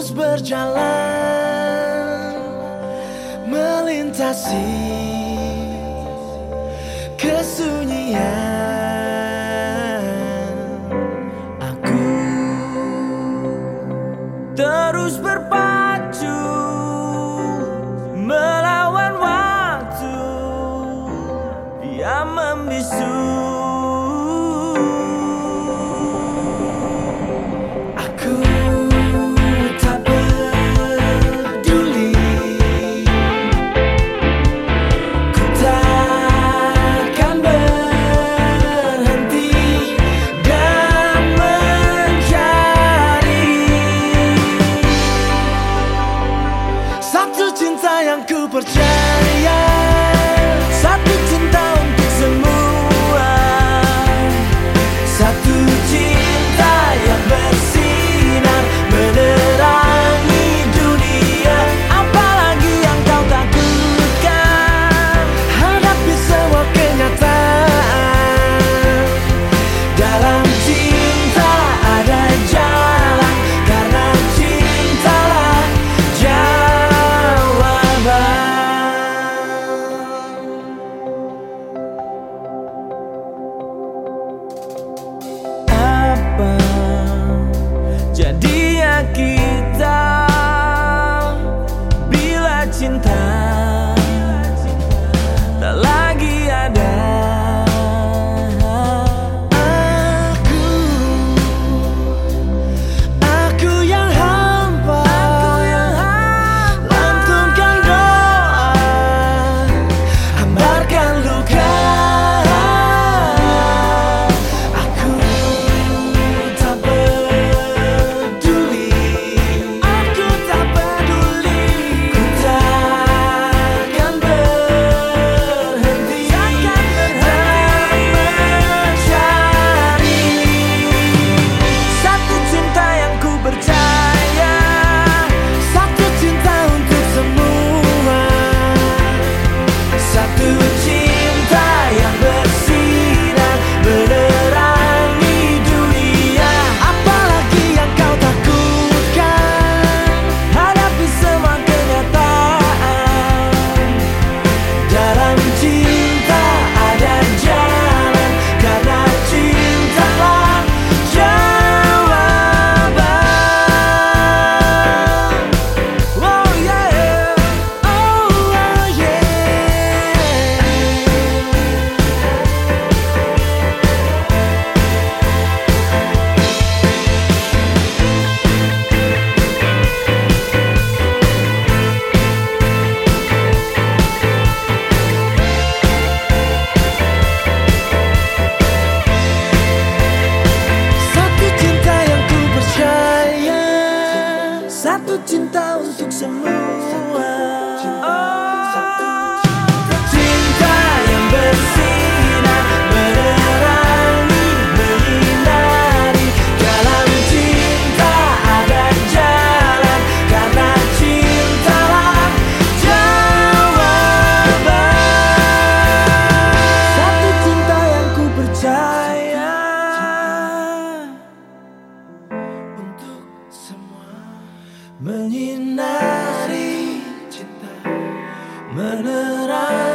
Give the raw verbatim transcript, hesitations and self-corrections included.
terus berjalan melintasi kesunyian. Aku terus berpacu melawan waktu yang membisu. Yang ku percaya, satu cinta untuk semua, satu cinta yang bersinar menerangi dunia. Apalagi yang kau takutkan, hadapi semua kenyataan. Dalam cinta ada jalan, karena cintalah jawaban. Apa jadinya kita bila cinta tak lagi ada? Aku, aku yang hampa, lantunkan doa, hambarkan luka. Aku tak peduli, aku tak peduli. Ku takkan berhenti dalam mencari satu cinta yang ku percaya, satu cinta untuk semua, satu cinta yang bersinar menerangi dunia. Apalagi yang kau takutkan, hadapi semua kenyataan. Dalam cinta ada jalan, karena cintalah jawaban. Oh yeah, oh yeah. Satu cinta yang ku percaya, satu cinta untuk semua. Oh, cinta yang bersinar menerangi, menyinari. Dalam cinta ada jalan, karena cintalah jawaban. Satu cinta yang ku percaya untuk semua, menyinari cinta, menerangi.